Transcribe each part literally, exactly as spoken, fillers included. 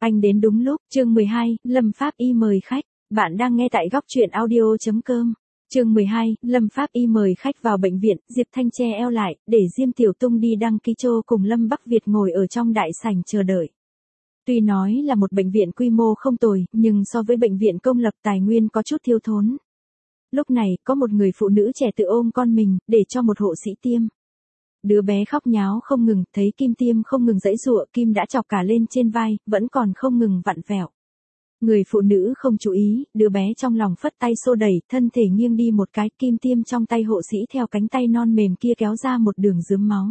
Anh đến đúng lúc, chương mười hai, Lâm Pháp Y mời khách. Bạn đang nghe tại góc truyện audio.com. Chương mười hai, Lâm Pháp Y mời khách vào bệnh viện, Diệp Thanh che eo lại, để Diêm Tiểu Tung đi đăng ký chô cùng Lâm Bắc Việt ngồi ở trong đại sảnh chờ đợi. Tuy nói là một bệnh viện quy mô không tồi, nhưng so với bệnh viện công lập tài nguyên có chút thiếu thốn. Lúc này, có một người phụ nữ trẻ tự ôm con mình, để cho một hộ sĩ tiêm. Đứa bé khóc nháo không ngừng, thấy kim tiêm không ngừng giãy giụa, kim đã chọc cả lên trên vai, vẫn còn không ngừng vặn vẹo. Người phụ nữ không chú ý, đứa bé trong lòng phất tay xô đẩy, thân thể nghiêng đi một cái, kim tiêm trong tay hộ sĩ theo cánh tay non mềm kia kéo ra một đường rướm máu.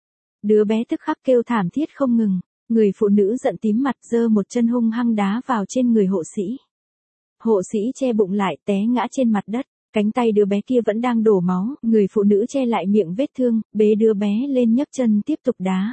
Đứa bé tức khắc kêu thảm thiết không ngừng, người phụ nữ giận tím mặt giơ một chân hung hăng đá vào trên người hộ sĩ. Hộ sĩ che bụng lại té ngã trên mặt đất. Cánh tay đứa bé kia vẫn đang đổ máu, người phụ nữ che lại miệng vết thương, bế đứa bé lên nhấc chân tiếp tục đá.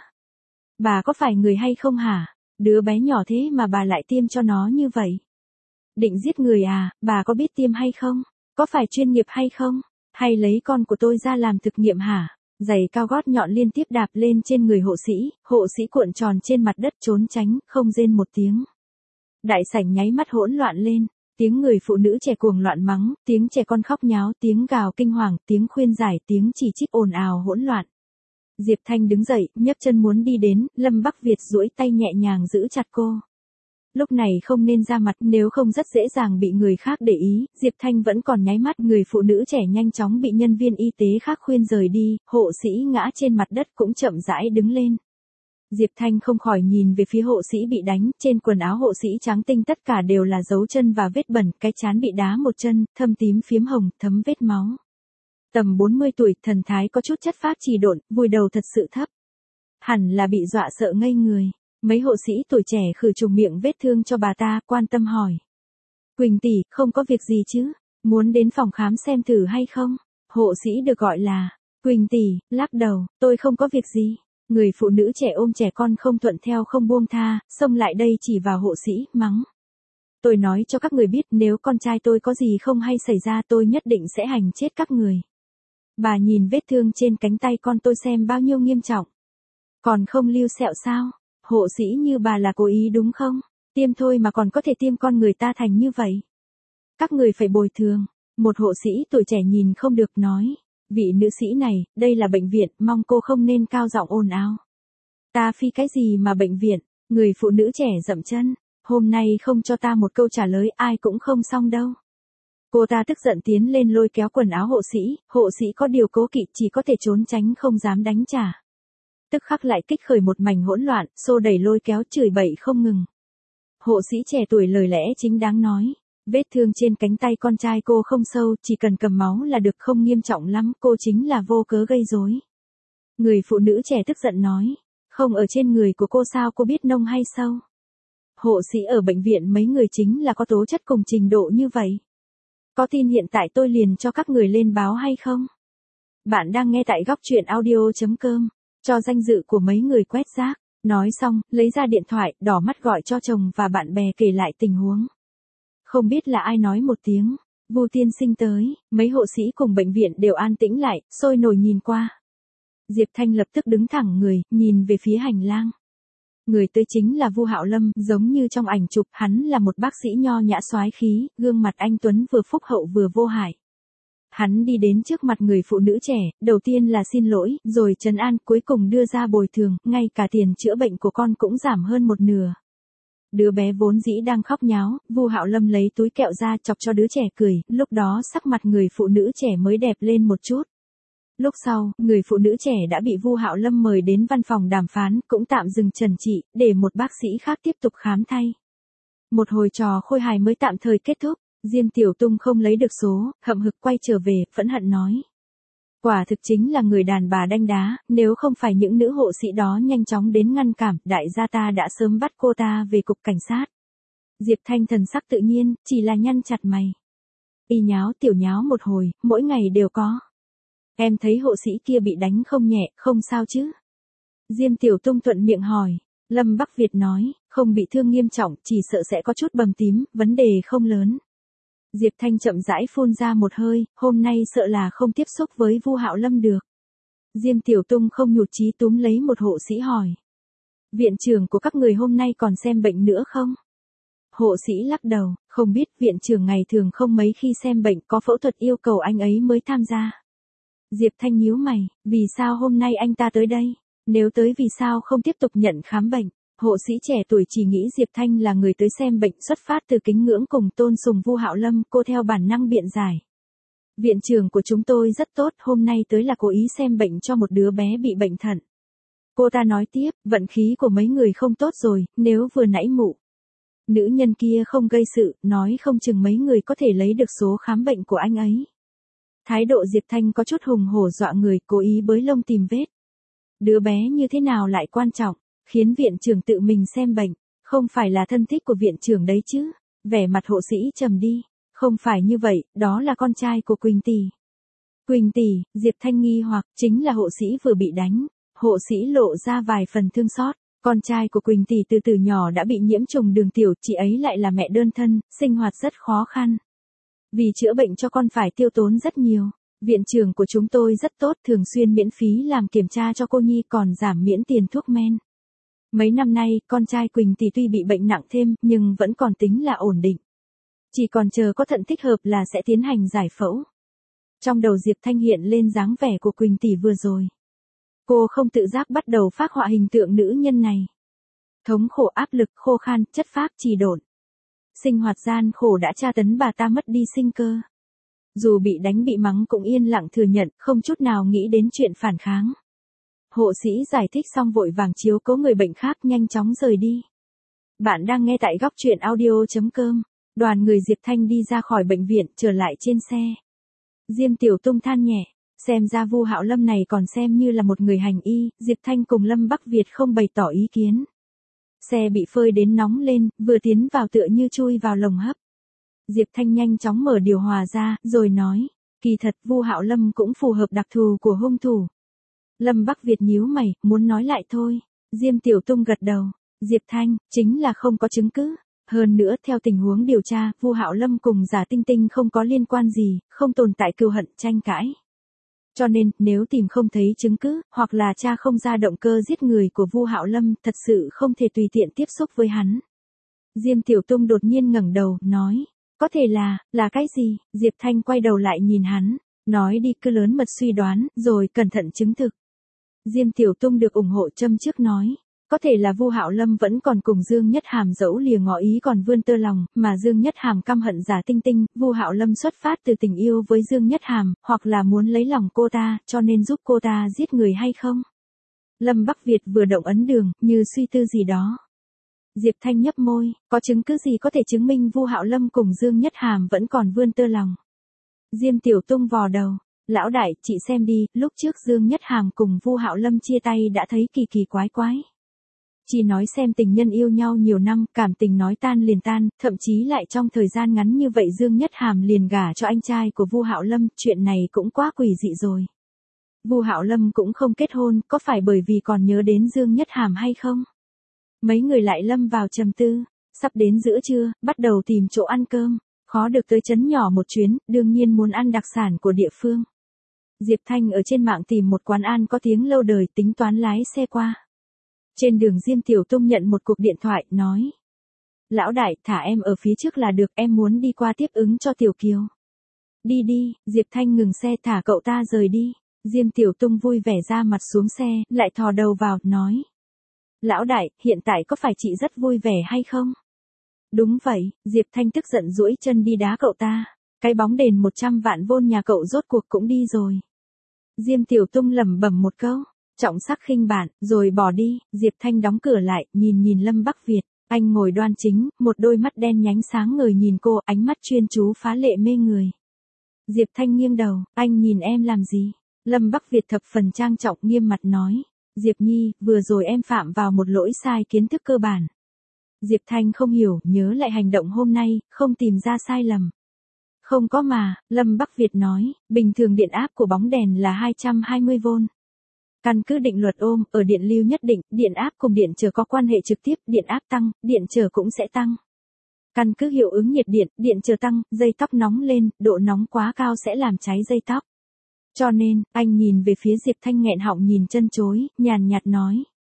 Bà có phải người hay không hả? Đứa bé nhỏ thế mà bà lại tiêm cho nó như vậy. Định giết người à, bà có biết tiêm hay không? Có phải chuyên nghiệp hay không? Hay lấy con của tôi ra làm thực nghiệm hả? Giày cao gót nhọn liên tiếp đạp lên trên người hộ sĩ, hộ sĩ cuộn tròn trên mặt đất trốn tránh, không rên một tiếng. Đại sảnh nháy mắt hỗn loạn lên. Tiếng người phụ nữ trẻ cuồng loạn mắng, tiếng trẻ con khóc nháo, tiếng gào kinh hoàng, tiếng khuyên giải, tiếng chỉ trích ồn ào hỗn loạn. Diệp Thanh đứng dậy, nhấc chân muốn đi đến, Lâm Bắc Việt duỗi tay nhẹ nhàng giữ chặt cô. Lúc này không nên ra mặt, nếu không rất dễ dàng bị người khác để ý, Diệp Thanh vẫn còn nháy mắt, người phụ nữ trẻ nhanh chóng bị nhân viên y tế khác khuyên rời đi, hộ sĩ ngã trên mặt đất cũng chậm rãi đứng lên. Diệp Thanh không khỏi nhìn về phía hộ sĩ bị đánh, trên quần áo hộ sĩ trắng tinh tất cả đều là dấu chân và vết bẩn, cái trán bị đá một chân, thâm tím phiếm hồng, thấm vết máu. Tầm bốn mươi tuổi, thần thái có chút chất phác trì độn, vùi đầu thật sự thấp. Hẳn là bị dọa sợ ngây người. Mấy hộ sĩ tuổi trẻ khử trùng miệng vết thương cho bà ta, quan tâm hỏi. Quỳnh tỷ, không có việc gì chứ? Muốn đến phòng khám xem thử hay không? Hộ sĩ được gọi là Quỳnh tỷ, lắc đầu, tôi không có việc gì. Người phụ nữ trẻ ôm trẻ con không thuận theo không buông tha, xông lại đây chỉ vào hộ sĩ, mắng. Tôi nói cho các người biết, nếu con trai tôi có gì không hay xảy ra tôi nhất định sẽ hành chết các người. Bà nhìn vết thương trên cánh tay con tôi xem bao nhiêu nghiêm trọng. Còn không lưu sẹo sao? Hộ sĩ như bà là cố ý đúng không? Tiêm thôi mà còn có thể tiêm con người ta thành như vậy. Các người phải bồi thường. Một hộ sĩ tuổi trẻ nhìn không được nói. Vị nữ sĩ này, đây là bệnh viện, mong cô không nên cao giọng ồn ào. Ta phi cái gì mà bệnh viện, người phụ nữ trẻ dậm chân, hôm nay không cho ta một câu trả lời ai cũng không xong đâu. Cô ta tức giận tiến lên lôi kéo quần áo hộ sĩ, hộ sĩ có điều cố kỵ chỉ có thể trốn tránh không dám đánh trả. Tức khắc lại kích khởi một mảnh hỗn loạn, xô đẩy lôi kéo chửi bậy không ngừng. Hộ sĩ trẻ tuổi lời lẽ chính đáng nói. Vết thương trên cánh tay con trai cô không sâu, chỉ cần cầm máu là được, không nghiêm trọng lắm, cô chính là vô cớ gây rối. Người phụ nữ trẻ tức giận nói, không ở trên người của cô sao cô biết nông hay sâu. Hộ sĩ ở bệnh viện mấy người chính là có tố chất cùng trình độ như vậy. Có tin hiện tại tôi liền cho các người lên báo hay không? Bạn đang nghe tại góc truyện audio.com, cho danh dự của mấy người quét rác. Nói xong, lấy ra điện thoại, đỏ mắt gọi cho chồng và bạn bè kể lại tình huống. Không biết là ai nói một tiếng, Vu tiên sinh tới, mấy hộ sĩ cùng bệnh viện đều an tĩnh lại, sôi nổi nhìn qua. Diệp Thanh lập tức đứng thẳng người, nhìn về phía hành lang. Người tới chính là Vu Hạo Lâm, giống như trong ảnh chụp, hắn là một bác sĩ nho nhã soái khí, gương mặt anh tuấn vừa phúc hậu vừa vô hại. Hắn đi đến trước mặt người phụ nữ trẻ, đầu tiên là xin lỗi, rồi trấn an, cuối cùng đưa ra bồi thường, ngay cả tiền chữa bệnh của con cũng giảm hơn một nửa. Đứa bé vốn dĩ đang khóc nháo, Vu Hạo Lâm lấy túi kẹo ra chọc cho đứa trẻ cười, lúc đó sắc mặt người phụ nữ trẻ mới đẹp lên một chút. Lúc sau, người phụ nữ trẻ đã bị Vu Hạo Lâm mời đến văn phòng đàm phán, cũng tạm dừng trần trị, để một bác sĩ khác tiếp tục khám thay. Một hồi trò khôi hài mới tạm thời kết thúc, Diêm Tiểu Tung không lấy được số, hậm hực quay trở về, phẫn hận nói. Quả thực chính là người đàn bà đanh đá, nếu không phải những nữ hộ sĩ đó nhanh chóng đến ngăn cản, đại gia ta đã sớm bắt cô ta về cục cảnh sát. Diệp Thanh thần sắc tự nhiên, chỉ là nhăn chặt mày. Y nháo tiểu nháo một hồi, mỗi ngày đều có. Em thấy hộ sĩ kia bị đánh không nhẹ, không sao chứ? Diêm Tiểu Tung thuận miệng hỏi. Lâm Bắc Việt nói, không bị thương nghiêm trọng, chỉ sợ sẽ có chút bầm tím, vấn đề không lớn. Diệp Thanh chậm rãi phun ra một hơi, hôm nay sợ là không tiếp xúc với Vu Hạo Lâm được. Diêm Tiểu Tung không nhụt chí túm lấy một hộ sĩ hỏi. Viện trưởng của các người hôm nay còn xem bệnh nữa không? Hộ sĩ lắc đầu, không biết, viện trưởng ngày thường không mấy khi xem bệnh, có phẫu thuật yêu cầu anh ấy mới tham gia. Diệp Thanh nhíu mày, vì sao hôm nay anh ta tới đây? Nếu tới vì sao không tiếp tục nhận khám bệnh? Hộ sĩ trẻ tuổi chỉ nghĩ Diệp Thanh là người tới xem bệnh xuất phát từ kính ngưỡng cùng tôn sùng Vu Hạo Lâm, cô theo bản năng biện giải. Viện trưởng của chúng tôi rất tốt, hôm nay tới là cố ý xem bệnh cho một đứa bé bị bệnh thận. Cô ta nói tiếp, vận khí của mấy người không tốt rồi, nếu vừa nãy mụ nữ nhân kia không gây sự, nói không chừng mấy người có thể lấy được số khám bệnh của anh ấy. Thái độ Diệp Thanh có chút hùng hổ dọa người, cố ý bới lông tìm vết. Đứa bé như thế nào lại quan trọng, khiến viện trưởng tự mình xem bệnh, không phải là thân thích của viện trưởng đấy chứ. Vẻ mặt hộ sĩ trầm đi, không phải như vậy, đó là con trai của Quỳnh tỷ. Quỳnh tỷ, Diệp Thanh nghi hoặc, chính là hộ sĩ vừa bị đánh. Hộ sĩ lộ ra vài phần thương xót. Con trai của Quỳnh tỷ từ từ nhỏ đã bị nhiễm trùng đường tiểu, chị ấy lại là mẹ đơn thân, sinh hoạt rất khó khăn. Vì chữa bệnh cho con phải tiêu tốn rất nhiều. Viện trưởng của chúng tôi rất tốt, thường xuyên miễn phí làm kiểm tra cho cô nhi, còn giảm miễn tiền thuốc men. Mấy năm nay, con trai Quỳnh tỷ tuy bị bệnh nặng thêm, nhưng vẫn còn tính là ổn định. Chỉ còn chờ có thận thích hợp là sẽ tiến hành giải phẫu. Trong đầu Diệp Thanh hiện lên dáng vẻ của Quỳnh tỷ vừa rồi. Cô không tự giác bắt đầu phác họa hình tượng nữ nhân này. Thống khổ, áp lực, khô khan, chất phác, trì độn. Sinh hoạt gian khổ đã tra tấn bà ta mất đi sinh cơ. Dù bị đánh bị mắng cũng yên lặng thừa nhận, không chút nào nghĩ đến chuyện phản kháng. Hộ sĩ giải thích xong vội vàng chiếu cố người bệnh khác, nhanh chóng rời đi. Bạn đang nghe tại góc truyện audio chấm com. Đoàn người Diệp Thanh đi ra khỏi bệnh viện, trở lại trên xe. Diêm Tiểu Tung than nhẹ, xem ra Vu Hạo Lâm này còn xem như là một người hành y. Diệp Thanh cùng Lâm Bắc Việt không bày tỏ ý kiến. Xe bị phơi đến nóng lên, vừa tiến vào tựa như chui vào lồng hấp. Diệp Thanh nhanh chóng mở điều hòa ra, rồi nói, kỳ thật Vu Hạo Lâm cũng phù hợp đặc thù của hung thủ. Lâm Bắc Việt nhíu mày, muốn nói lại thôi. Diêm Tiểu Tung gật đầu, Diệp Thanh, chính là không có chứng cứ. Hơn nữa theo tình huống điều tra, Vu Hạo Lâm cùng Giả Tinh Tinh không có liên quan gì, không tồn tại cừu hận tranh cãi. Cho nên, nếu tìm không thấy chứng cứ, hoặc là cha không ra động cơ giết người của Vu Hạo Lâm, thật sự không thể tùy tiện tiếp xúc với hắn. Diêm Tiểu Tung đột nhiên ngẩng đầu, nói, có thể là, là cái gì? Diệp Thanh quay đầu lại nhìn hắn, nói đi, cứ lớn mật suy đoán, rồi cẩn thận chứng thực. Diêm Tiểu Tung được ủng hộ châm trước nói, có thể là Vu Hạo Lâm vẫn còn cùng Dương Nhất Hàm dẫu lìa ngỏ ý còn vươn tơ lòng, mà Dương Nhất Hàm căm hận Giả Tinh Tinh, Vu Hạo Lâm xuất phát từ tình yêu với Dương Nhất Hàm, hoặc là muốn lấy lòng cô ta, cho nên giúp cô ta giết người hay không? Lâm Bắc Việt vừa động ấn đường, như suy tư gì đó. Diệp Thanh nhấp môi, có chứng cứ gì có thể chứng minh Vu Hạo Lâm cùng Dương Nhất Hàm vẫn còn vươn tơ lòng? Diêm Tiểu Tung vò đầu, lão đại, chị xem đi, lúc trước Dương Nhất Hàm cùng Vu Hạo Lâm chia tay đã thấy kỳ kỳ quái quái. Chị nói xem tình nhân yêu nhau nhiều năm, cảm tình nói tan liền tan, thậm chí lại trong thời gian ngắn như vậy Dương Nhất Hàm liền gả cho anh trai của Vu Hạo Lâm, chuyện này cũng quá quỷ dị rồi. Vu Hạo Lâm cũng không kết hôn, có phải bởi vì còn nhớ đến Dương Nhất Hàm hay không? Mấy người lại lâm vào trầm tư, sắp đến giữa trưa, bắt đầu tìm chỗ ăn cơm, khó được tới trấn nhỏ một chuyến, đương nhiên muốn ăn đặc sản của địa phương. Diệp Thanh ở trên mạng tìm một quán ăn có tiếng lâu đời, tính toán lái xe qua. Trên đường Diêm Tiểu Tung nhận một cuộc điện thoại, nói. Lão đại, thả em ở phía trước là được, em muốn đi qua tiếp ứng cho Tiểu Kiều. Đi đi, Diệp Thanh ngừng xe, thả cậu ta rời đi. Diêm Tiểu Tung vui vẻ ra mặt xuống xe, lại thò đầu vào, nói. Lão đại, hiện tại có phải chị rất vui vẻ hay không? Đúng vậy, Diệp Thanh tức giận duỗi chân đi đá cậu ta. Cái bóng đền một trăm vạn vôn nhà cậu rốt cuộc cũng đi rồi. Diêm Tiểu Tung lẩm bẩm một câu. Trọng sắc khinh bạn, rồi bỏ đi. Diệp Thanh đóng cửa lại, nhìn nhìn Lâm Bắc Việt. Anh ngồi đoan chính, một đôi mắt đen nhánh sáng ngời nhìn cô, ánh mắt chuyên chú phá lệ mê người. Diệp Thanh nghiêng đầu, anh nhìn em làm gì? Lâm Bắc Việt thập phần trang trọng nghiêm mặt nói. Diệp Nhi, vừa rồi em phạm vào một lỗi sai kiến thức cơ bản. Diệp Thanh không hiểu, nhớ lại hành động hôm nay, không tìm ra sai lầm. Không có mà, Lâm Bắc Việt nói, bình thường điện áp của bóng đèn là hai trăm hai mươi vôn. Căn cứ định luật ôm, ở điện lưu nhất định, điện áp cùng điện trở có quan hệ trực tiếp, điện áp tăng, điện trở cũng sẽ tăng. Căn cứ hiệu ứng nhiệt điện, điện trở tăng, dây tóc nóng lên, độ nóng quá cao sẽ làm cháy dây tóc. Cho nên, anh nhìn về phía Diệp Thanh nghẹn họng nhìn chân chối, nhàn nhạt nói.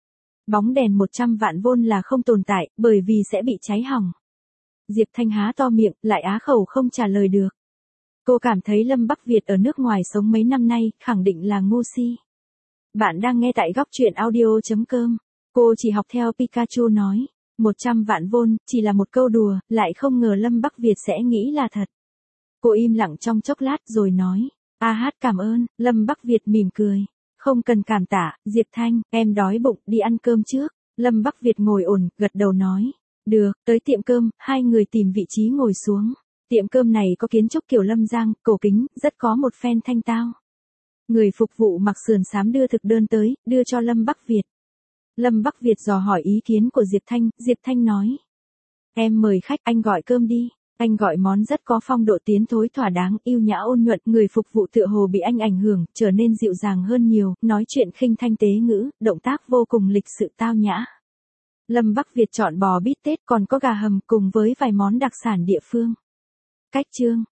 Bóng đèn một trăm vạn vôn là không tồn tại, bởi vì sẽ bị cháy hỏng. Diệp Thanh há to miệng, lại á khẩu không trả lời được. Cô cảm thấy Lâm Bắc Việt ở nước ngoài sống mấy năm nay, khẳng định là ngu si. Bạn đang nghe tại góc truyện audio.com. Cô chỉ học theo Pikachu nói. một trăm vạn vôn, chỉ là một câu đùa, lại không ngờ Lâm Bắc Việt sẽ nghĩ là thật. Cô im lặng trong chốc lát rồi nói. A hát cảm ơn, Lâm Bắc Việt mỉm cười. Không cần cảm tạ, Diệp Thanh, em đói bụng, đi ăn cơm trước. Lâm Bắc Việt ngồi ổn, gật đầu nói. Được, tới tiệm cơm, hai người tìm vị trí ngồi xuống. Tiệm cơm này có kiến trúc kiểu Lâm Giang, cổ kính, rất có một phen thanh tao. Người phục vụ mặc sườn xám đưa thực đơn tới, đưa cho Lâm Bắc Việt. Lâm Bắc Việt dò hỏi ý kiến của Diệp Thanh, Diệp Thanh nói. Em mời khách, anh gọi cơm đi. Anh gọi món rất có phong độ tiến thối thỏa đáng, yêu nhã ôn nhuận, người phục vụ tựa hồ bị anh ảnh hưởng, trở nên dịu dàng hơn nhiều, nói chuyện khinh thanh tế ngữ, động tác vô cùng lịch sự tao nhã. Lâm Bắc Việt chọn bò bít tết còn có gà hầm cùng với vài món đặc sản địa phương. Cách chương